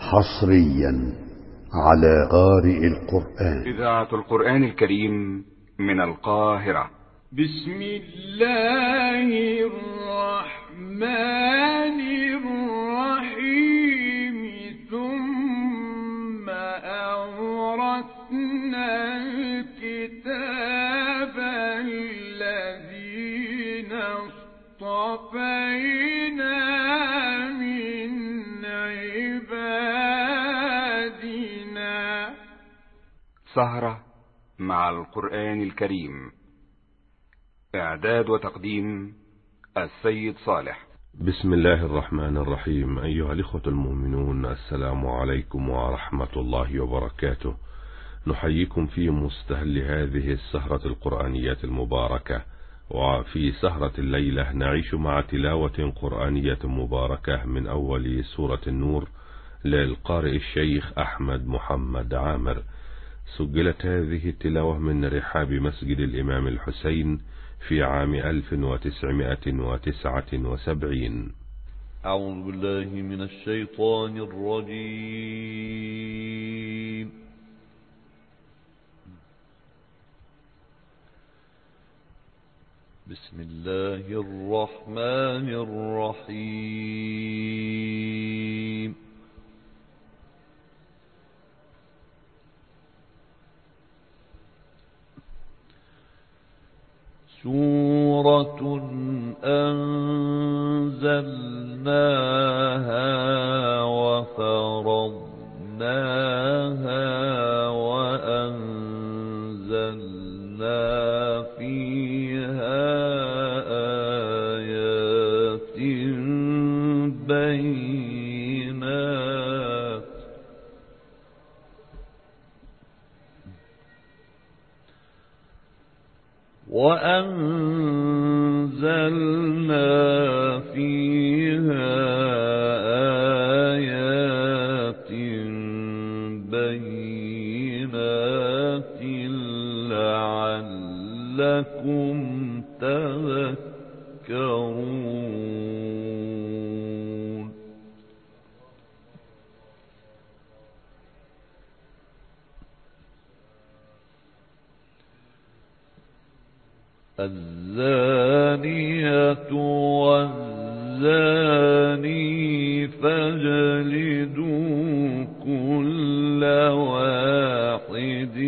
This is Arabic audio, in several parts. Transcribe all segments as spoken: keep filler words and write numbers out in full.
حصريا على قارئ القرآن. إذاعة القرآن الكريم من القاهرة. بسم الله الرحمن الرحيم. ثم أورثنا الكتاب الذين اصطفينا من عبادنا. سهرة مع القرآن الكريم. إعداد وتقديم السيد صالح. بسم الله الرحمن الرحيم. أيها الإخوة المؤمنون، السلام عليكم ورحمة الله وبركاته. نحييكم في مستهل هذه السهرة القرآنية المباركة. وفي سهرة الليلة نعيش مع تلاوة قرآنية مباركة من أول سورة النور للقارئ الشيخ أحمد محمد عامر. سجلت هذه التلاوة من رحاب مسجد الإمام الحسين في عام ألف وتسعمائة وتسعة وسبعين. أعوذ بالله من الشيطان الرجيم. بسم الله الرحمن الرحيم. سورة أنزلناها وفرضناها وأنزلنا فيها آيات بينات وأنزلنا فيها آيات بينات لعلكم تذكرون. الزانية والزاني فاجلدوا كل واحد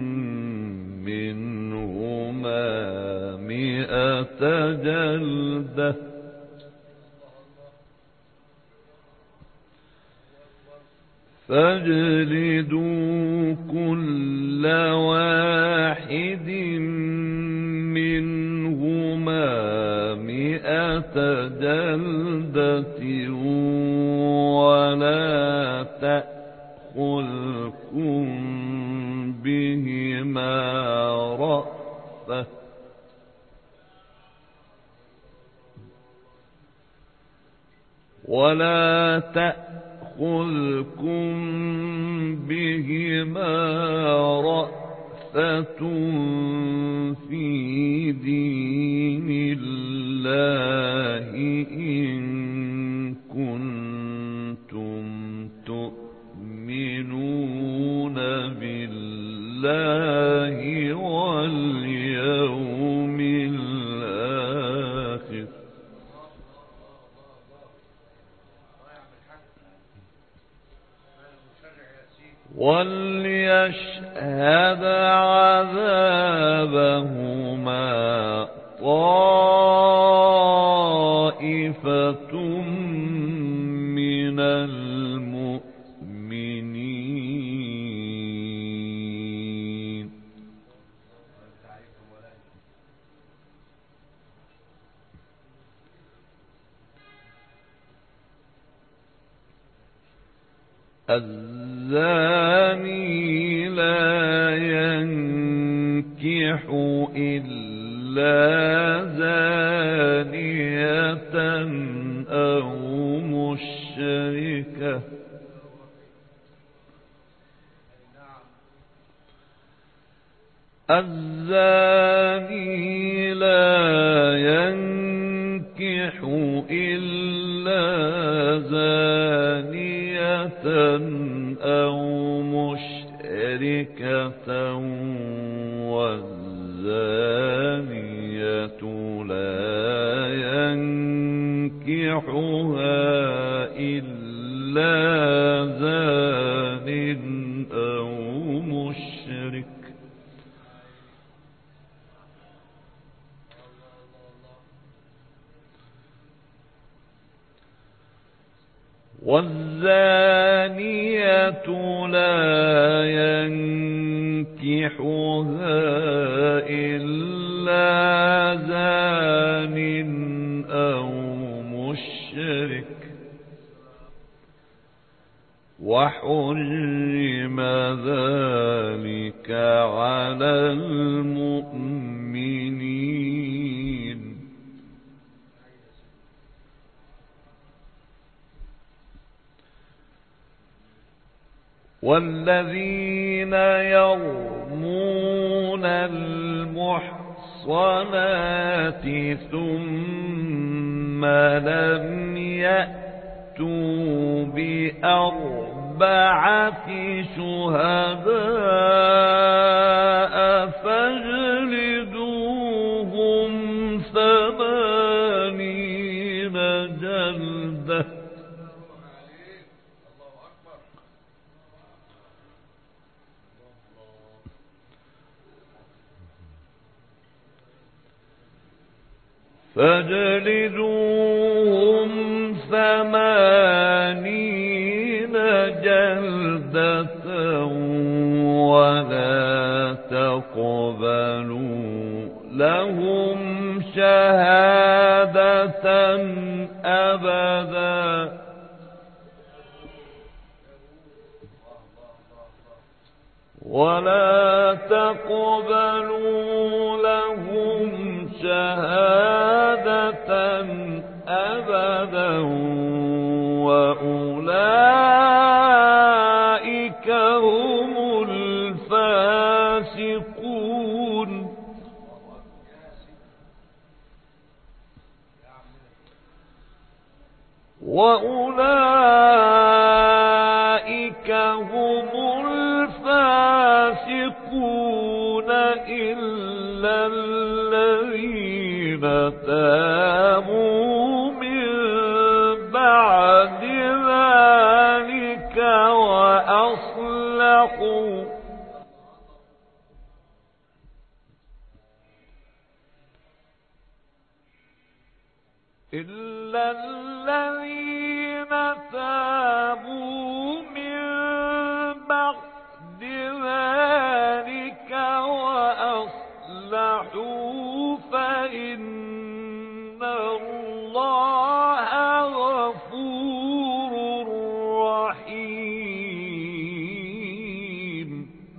منهما مئة جلدة فاجلدوا كل واحد منهما مئة جلدة ولا تأخذكم بهما رأفة ولا تأخذكم بهما رأفة في دين الله إن كنتم تؤمنون بالله واليوم الآخر وليشهد عذابهما طائفة من المؤمنين. الزاني لا ينكح إلا زانية أو مشركة الزاني لا ينكح إلا زانية أو مشركة والزانية لا ينكحها إلا زان أو مشرك والزانية لا ينكحها إلا زان أو مشرك وحرم ذلك على المؤمنين. والذين يرمون المحصنات ثم لم يأتوا بأربعة شهداء فاجلدوهم ثمانين جلدة فاجلدوهم ثمانين جلدة ولا تقبلوا لهم شهادة أبدا ولا تقبلوا لهم شهادة أبدا وأولئك هم الفاسقون. وأولئك هم الفاسقون إلا الذين تابوا من بعد ذلك وأصلحوا إلا الذين تابوا من بعد ذلك وأصلحوا فإن الله غفور رحيم.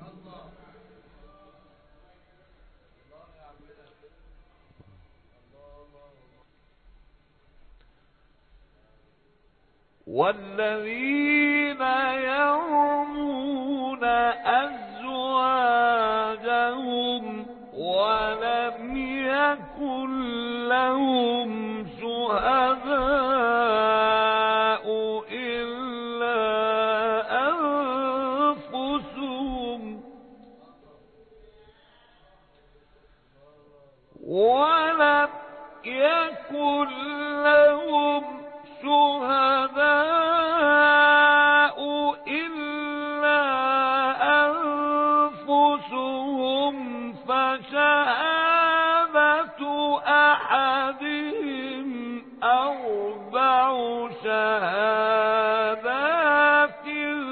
والذين يرمون أزواجهم ولم يكن لهم شهداء إلا أنفسهم ولم يكن لهم شهداء إلا أنفسهم فشهادة أحدهم أربع شهادات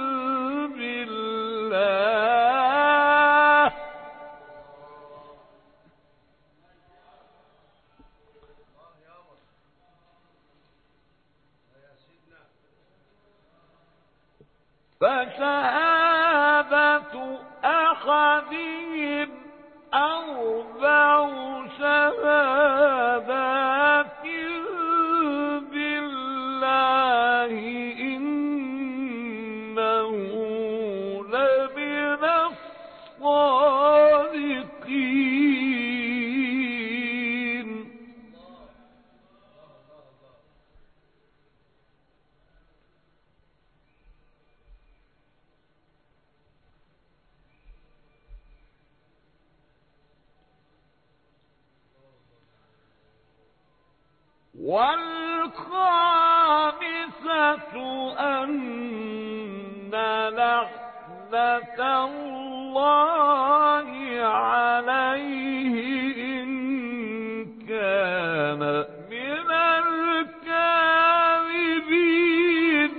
بالله فشهادة أحدهم أربع شهادات بالله إنه لمن الصادقين. والخامسة أن لعنة الله عليه إن كان من الكاذبين.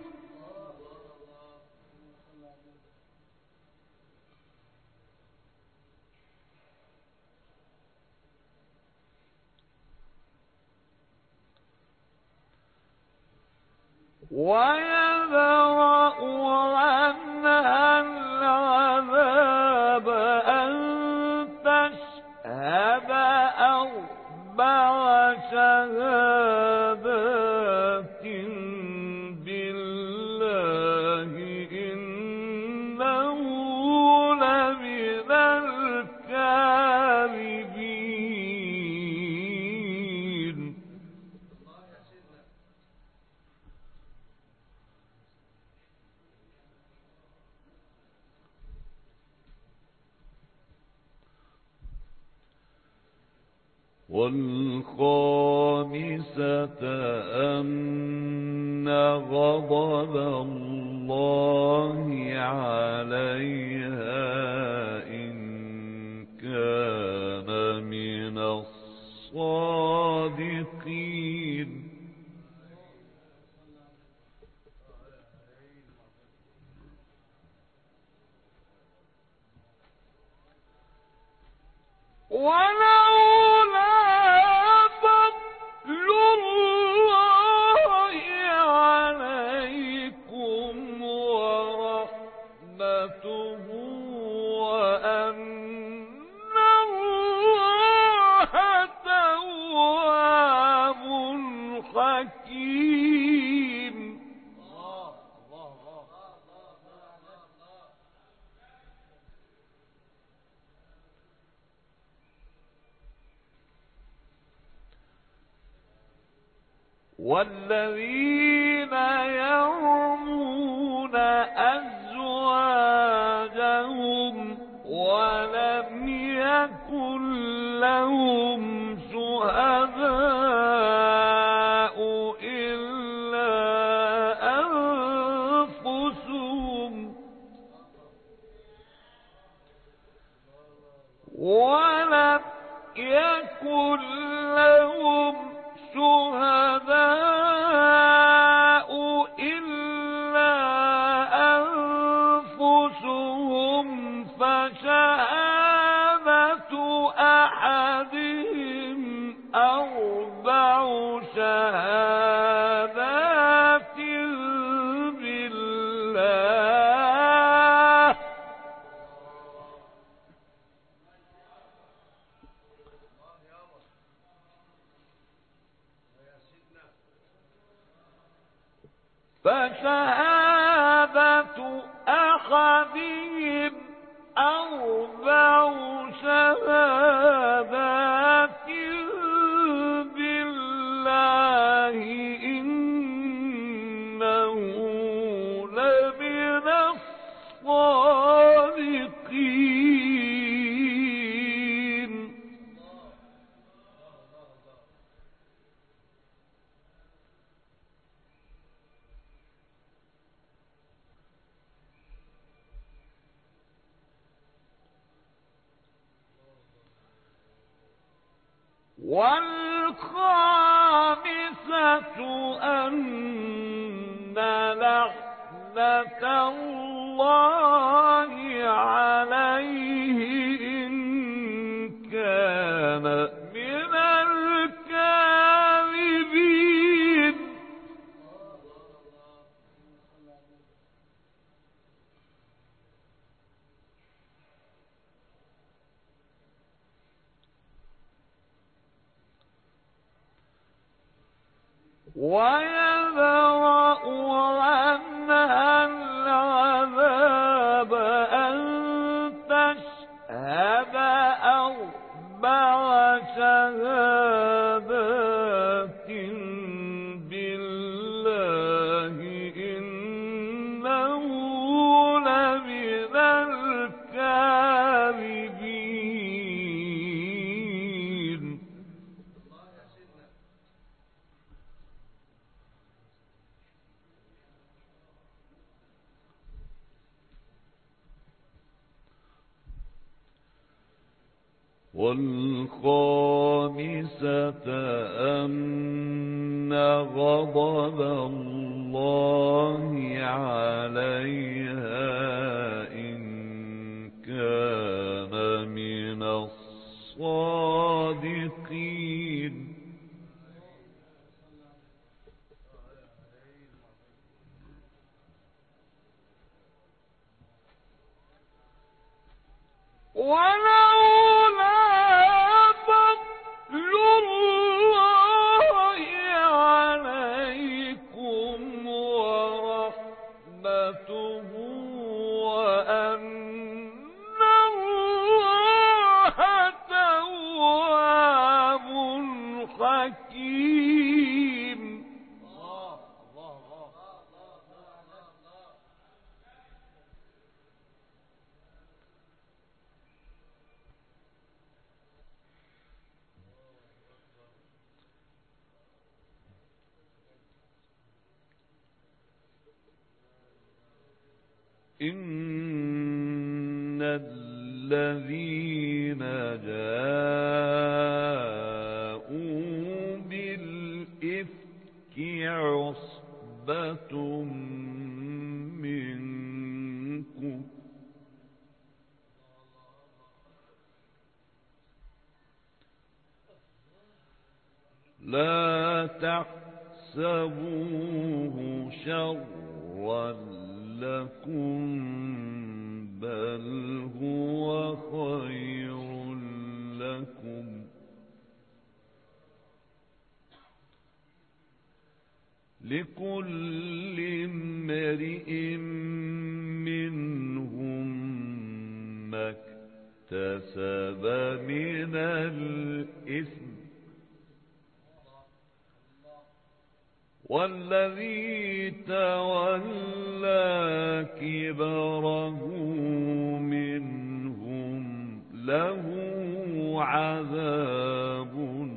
ويدرأ عنها العذاب أن تشهد أربع شهادات بالله إنه لمن الكاذبين. والخامسة أن غضب الله عليها إن كان من الصادقين. ولولا فضل الله عليكم ورحمته وأن الله تواب حكيم. والذين يرمون أزواجهم ولم يكن لهم شهداء إلا أنفسهم ولم يكن لهم شهداء إلا أنفسهم فشهادة أحدهم أربع شهادات بالله فشهادة أحدهم أربع شهادات بالله إنه لمن الصادقين. والخامسة أن لعنة الله عليه إن كان من الكاذبين. ويدرأ عنها العذاب أن تشهد أربع شهادات بالله إنه لمن الكاذبين. والخامسة أن غضب الله عليها إن كان من الصادقين. ولولا فضل الله عليكم ورحمته وأن الله تواب حكيم. إن الذين جاءوا بالإفك عصبة منكم لا تحسبوه شرا لكم بل هو خير لكم. لكل امرئ منهم ما اكتسب من الإثم والذي تولى كبره منهم له عذاب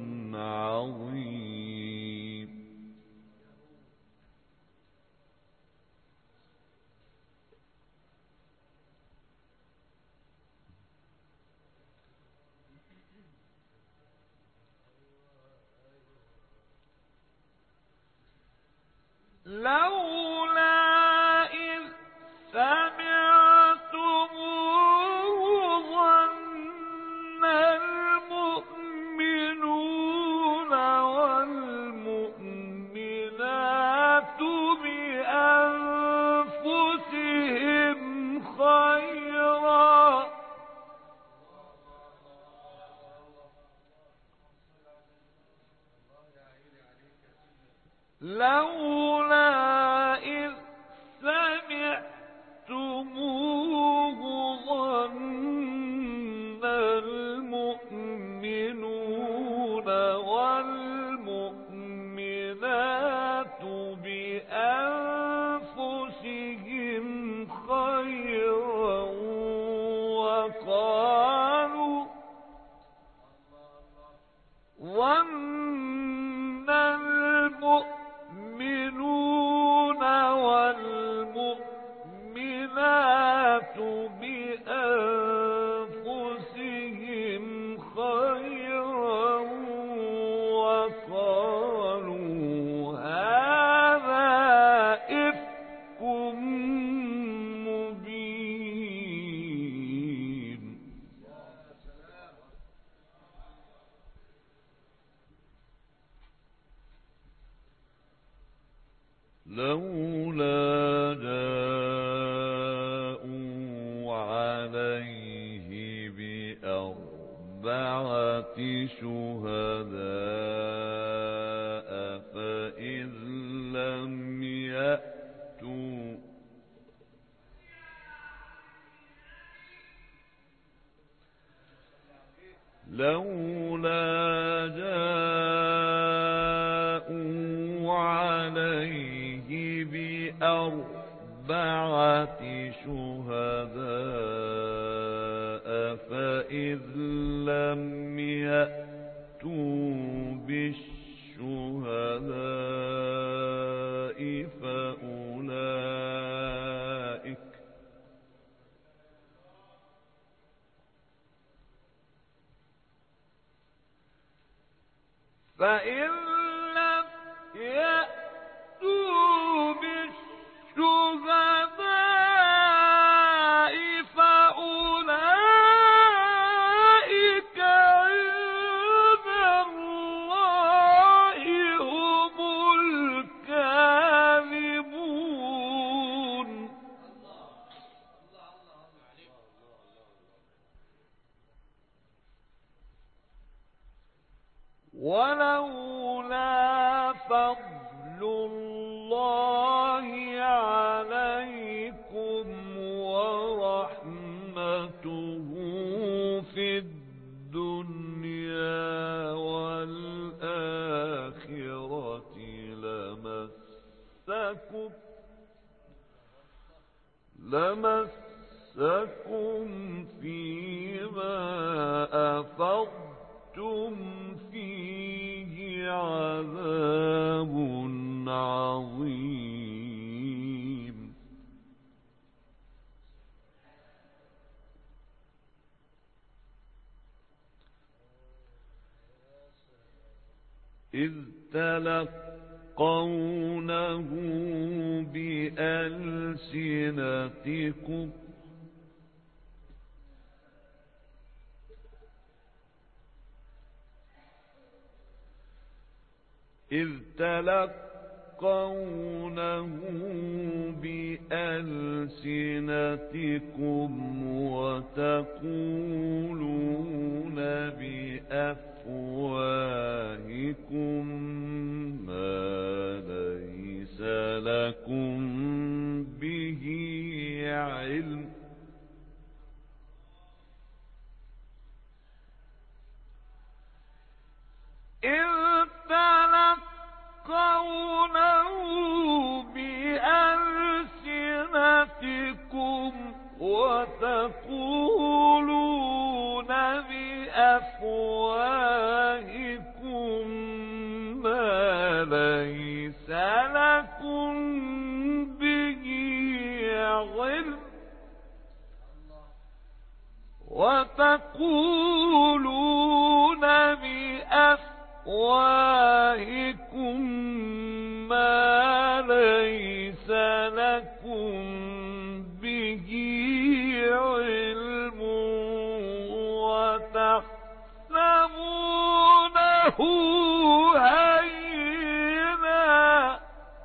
عظيم. لولا إذ سمعتموه ظن المؤمنون والمؤمنات بأنفسهم خيرا لولا إذ سمعتموه ظن المؤمنون والمؤمنات بأنفسهم خيرا وقالوا ظن المؤمنون والمؤمنات بأنفسهم خيرا وقالوا هذا إفك مبين. لولا جاءوا عليه بأربعة شهداء فإذ لم يأتوا لولا جاءوا عليه بأربعة شهداء فإذ لم يأتوا بالشهداء فأولئك فإن لم يأتوا بالشهداء فأولئك عند الله هم الكاذبون. ولولا فضل الله عليكم ورحمته في الدنيا والآخرة لمسكم لمسكم فيما أفضتم فيه عذاب عظيم. إذ تلقونه بألسنتكم إذ تلقونه بألسنتكم وتقولون بأفواهكم ما ليس لكم به علم. إذ تلقونه بألسنتكم وتقولون بأفواهكم ما ليس لكم به علم وتقولون بأفواهكم ما ليس لكم به علم وتحسبونه هينا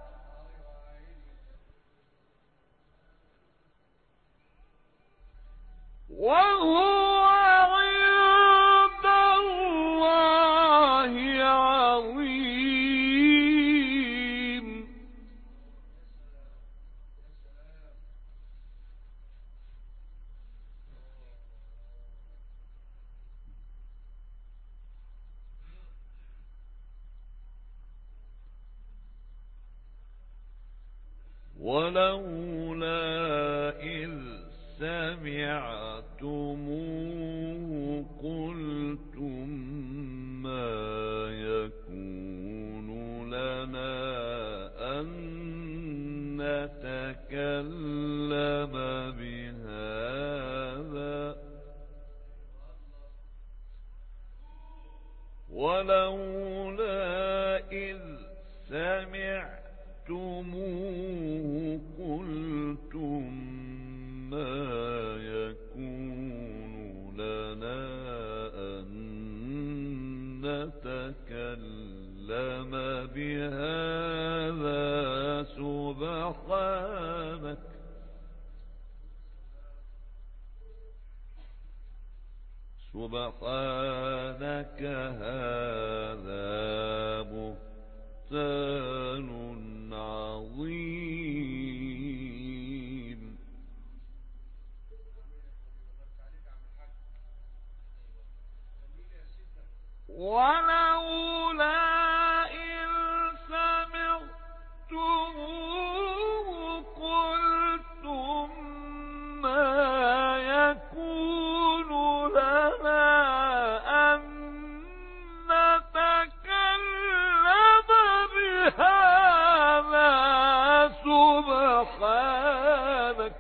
وهو عند الله عظيم. ولولا إذ سمعتموه قلتم ما يكون لنا أن نتكلم بهذا ولولا إذ سمعتموه قلتم ما يكون لنا أن نتكلم بهذا سبحانك سبحانك هذا بهتان عظيم. ولولا إذ سمعتموه قلتم ما يكون لنا أن نتكلم بهذا سبحانك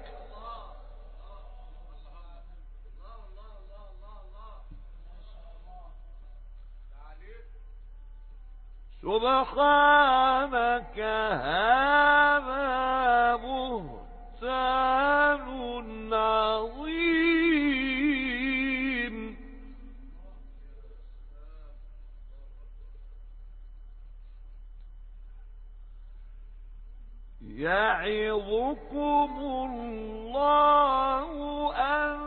سبحانك هذا بهتان عظيم. يعظكم الله أن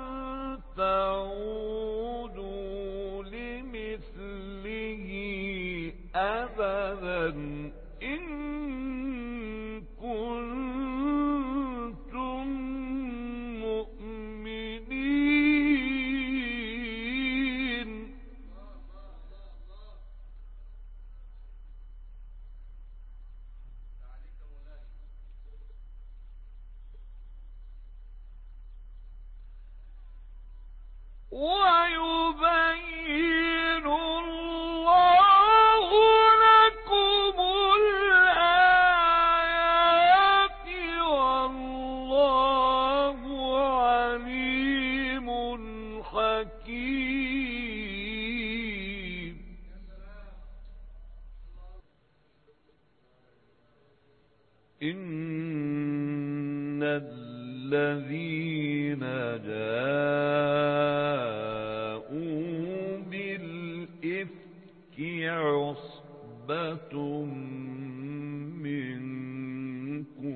تعودوا لمثله أبدا إن كنتم مؤمنين. ويبين الله لكم الآيات والله عليم حكيم. إن الذين جاءوا بالإفك عصبة منكم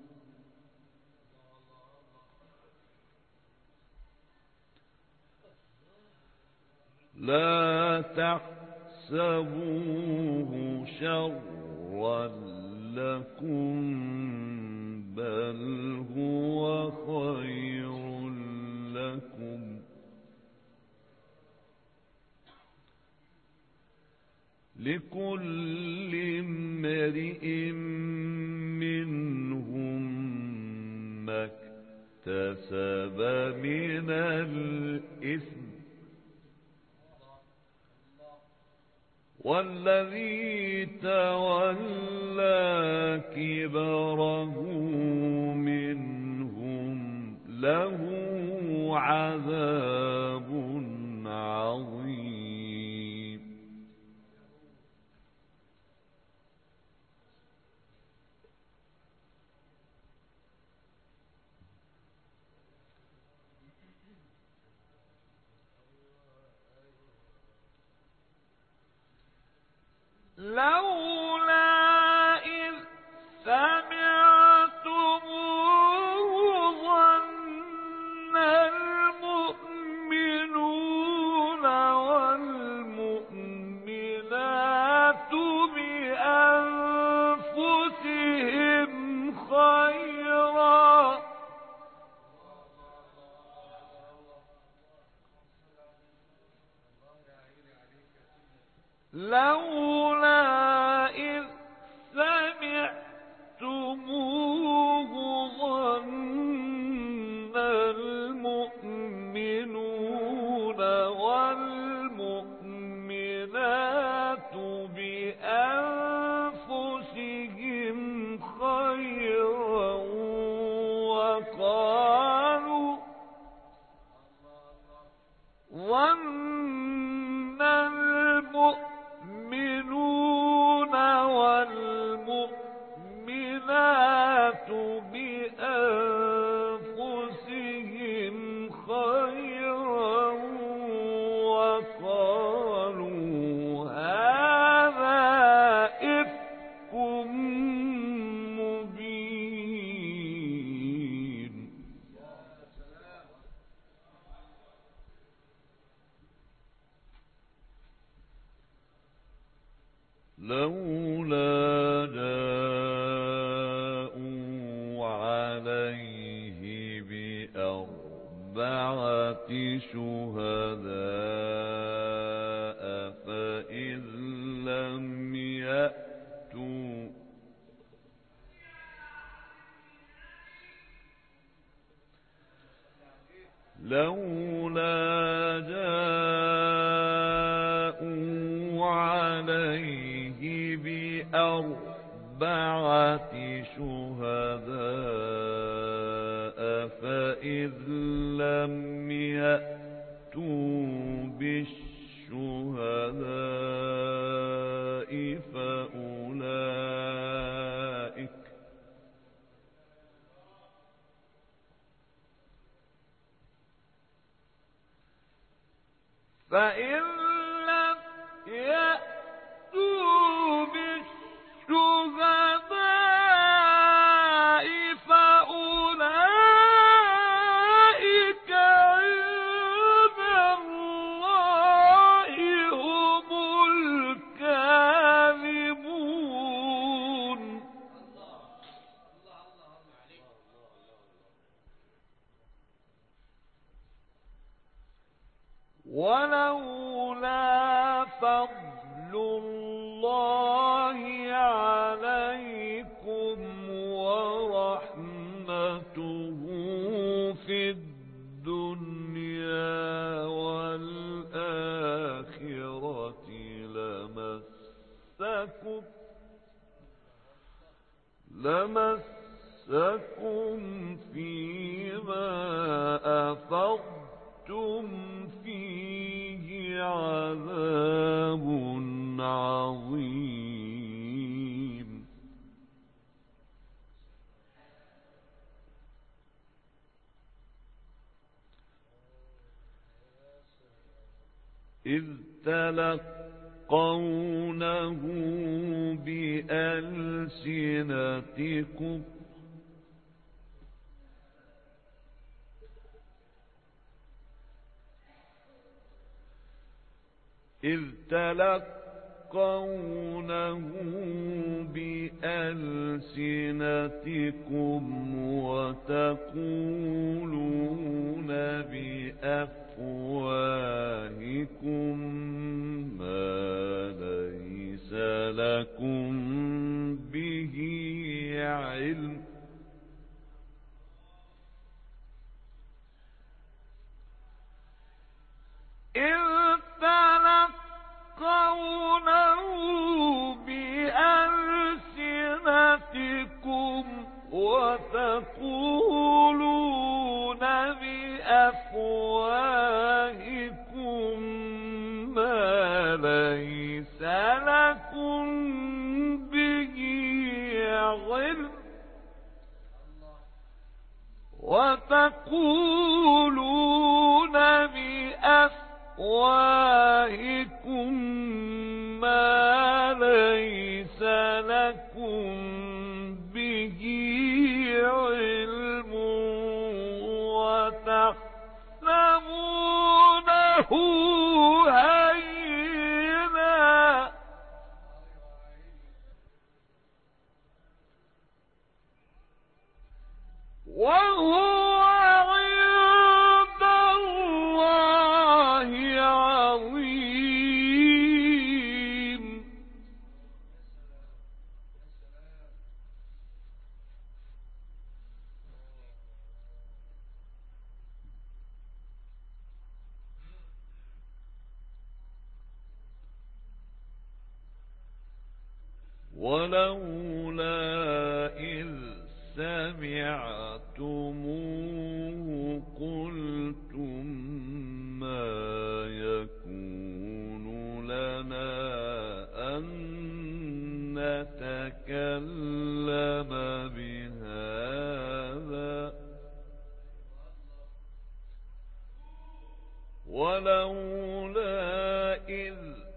لا تحسبوه شرا لكم بل هو خير لكم. لكل امرئ منهم ما اكتسب من الإثم والذي تولى كبره منهم له عذاب عظيم. لولا إذ سمعتموه ظن المؤمنون والمؤمنات بأنفسهم خيرا. لولا إذ سمعتموه ظن المؤمنون والمؤمنات بأنفسهم خيرا وقالوا ظن المؤمنون والمؤمنات بأنفسهم خيرا وقالوا هذا إفك مبين. لولا جاءوا عليه بأربعة شهداء فإذ لم يأتوا لولا جاءوا عليه بأربعة شهداء فإذ لم يأتوا بالشهداء فإن لم يأتوا بالشهداء فأولئك عند الله هم الكاذبون. ولولا فضل الله عليكم ورحمته في الدنيا والآخرة لمسكم لمسكم فيما أفضتم فيه عذاب عظيم. إذ تلقونه بألسنتكم إذ تلقونه بألسنتكم وتقولون بأفواهكم ما ليس لكم به علم إذ تلقونه بألسنتكم وتقولون بأفواهكم ما ليس لكم به علم وتقولون بأفواهكم ما ليس لكم به علم وتحسبونه هينا وهو عند الله عظيم. ولولا إذ سمعتموه قلتم ما يكون لنا أن نتكلم بهذا ولولا إذ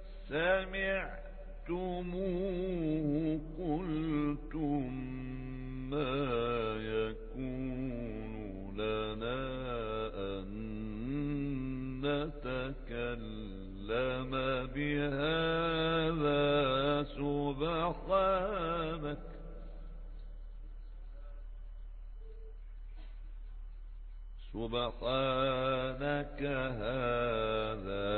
سمعتموه قلتم ما يكون لنا أن نتكلم بهذا سبحانك سبحانك هذا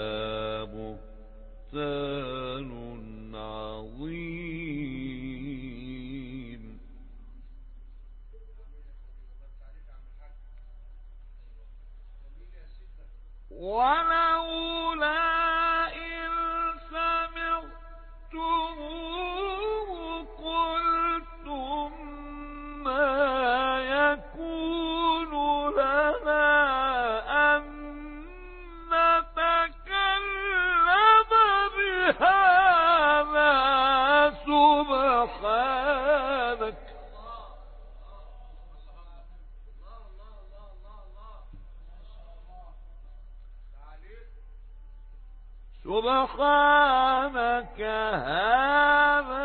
بهتان عظيم. ولولا إذ سمعتموه قلتم ما يكون لنا أن نتكلم بهذا سبحانك سبحانك هذا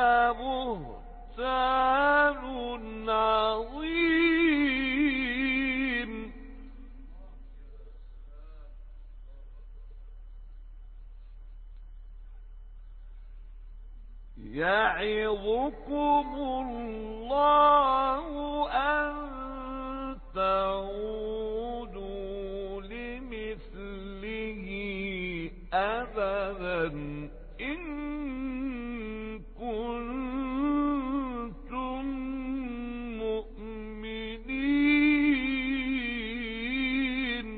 بهتان عظيم. يعظكم الله أن تعودوا لمثله أبدا إن كنتم مؤمنين.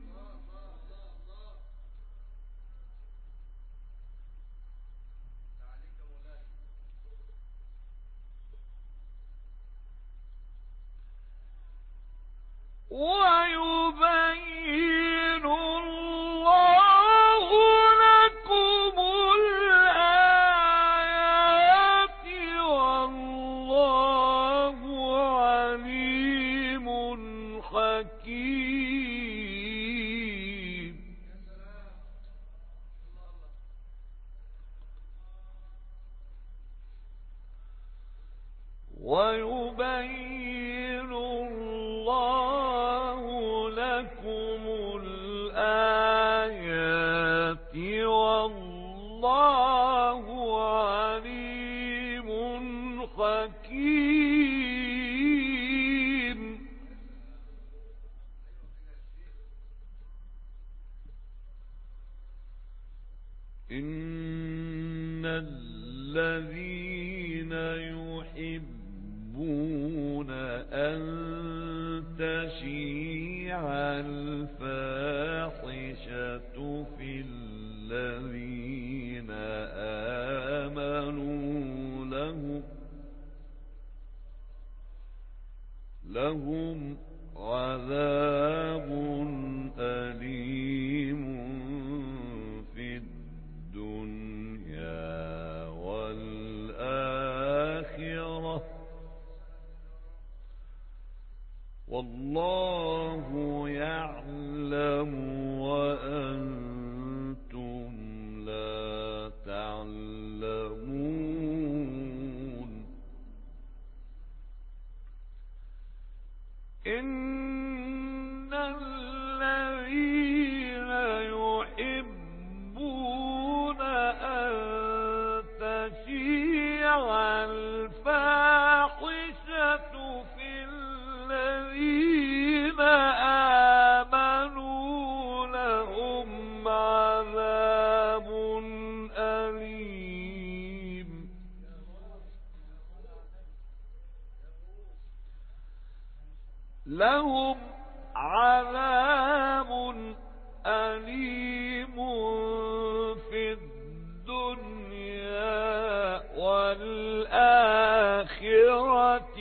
ويبين الله لكم الآيات والله عليم حكيم. ويبين الله لكم الآيات والله عليم حكيم. إن الذين يحبون أن تشيع الفاحشة في الذين آمنوا لهم لهم عذاب أليم في الدنيا والآخرة والله يعلم وأنتم لا تعلمون. إن الذين يحبون أن تشيع الفاحشة في الذين آمنوا لهم عذاب أليم. لهم عذاب أليم في الدنيا والآخرة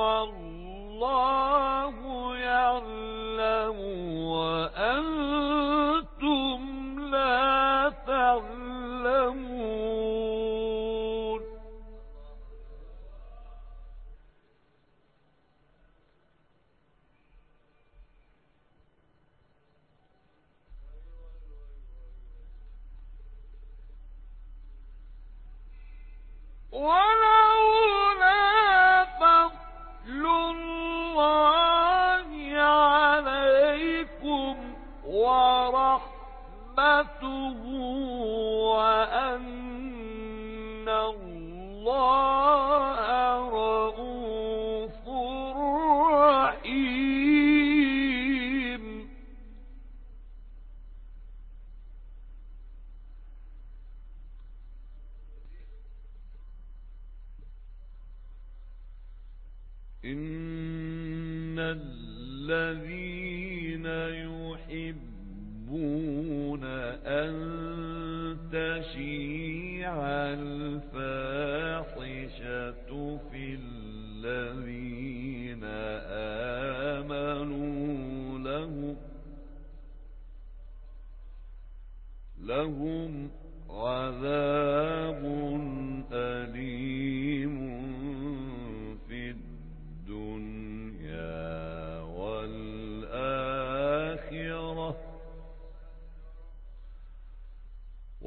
والله يعلم وأنتم لا تعلمون. ولولا فضل الله عليكم ورحمته وأن الله رؤوف رحيم. إن الذين يحبون أن تشيع الفاحشة في الذين آمنوا لهم لهم عذاب أليم في الدنيا والآخرة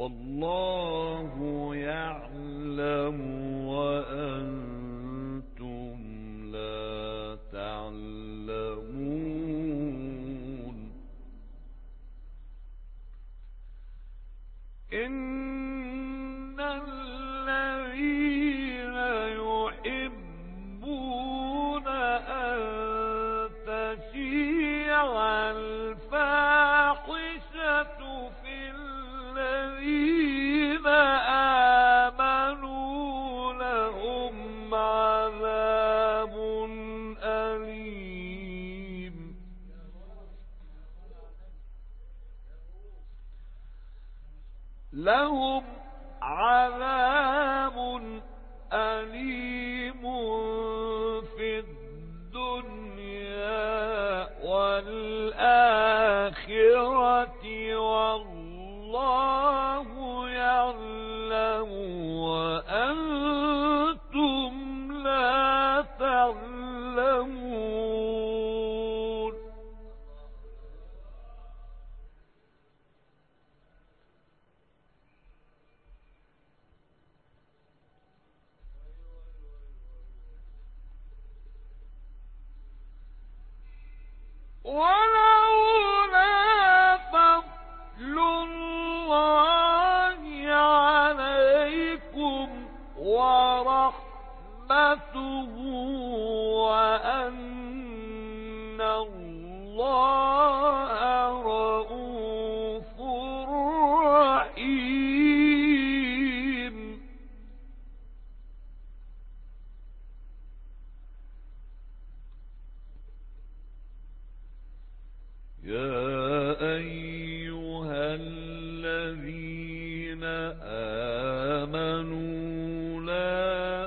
لهم عذاب أليم في الدنيا والآخرة والله يعلم وأنتم لا تعلمون. ولولا فضل الله عليكم ورحمته وأن الله رؤوف رحيم. يا أيها الذين آمنوا لا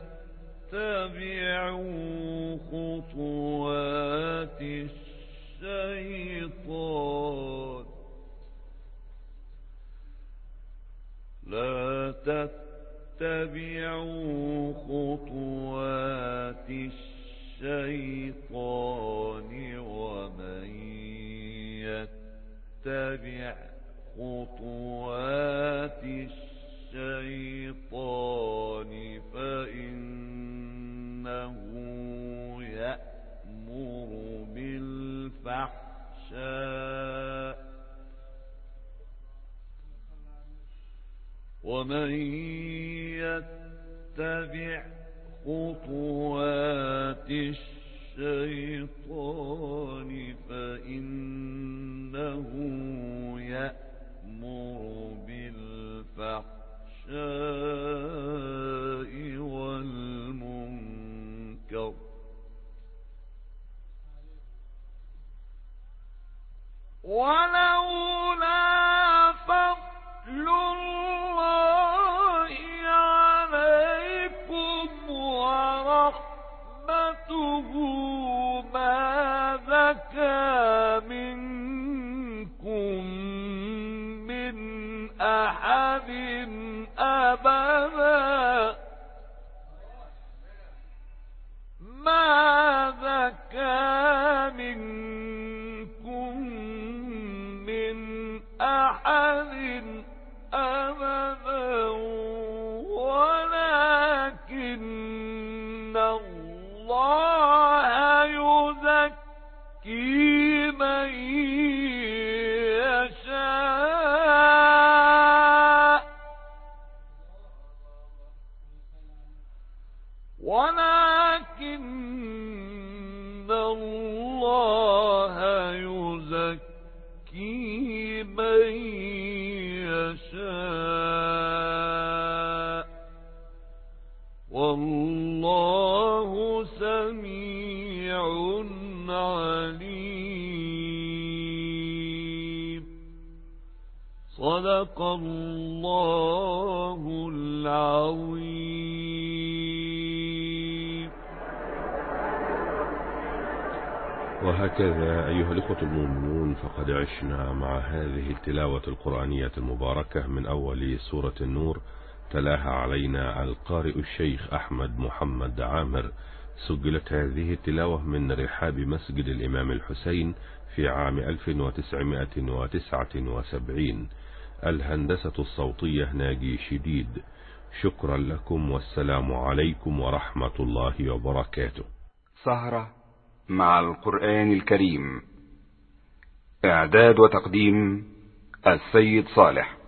تتبعوا خطوات الشيطان لا تتبعوا خطوات الشيطان ومن يتبع خطوات الشيطان فإنه يأمر بالفحشاء ومن يتبع خطوات الشيطان فإنه يأمر بالفحشاء والمنكر ولولا فضل الله عليكم ورحمته ما زكى منكم من أحد أبدا ما زكى منكم من أحد أبدا ولكن الله يزكي من يشاء ولكن الله يزكي من يشاء والله سميع عليم. صدق الله العظيم. وهكذا أيها الإخوة المؤمنون فقد عشنا مع هذه التلاوة القرآنية المباركة من أول سورة النور، تلاها علينا القارئ الشيخ أحمد محمد عامر. سجلت هذه التلاوة من رحاب مسجد الإمام الحسين في عام ألف وتسعمائة وتسعة وسبعين. الهندسة الصوتية ناجي شديد. شكرا لكم والسلام عليكم ورحمة الله وبركاته. سهرة مع القرآن الكريم. إعداد وتقديم السيد صالح.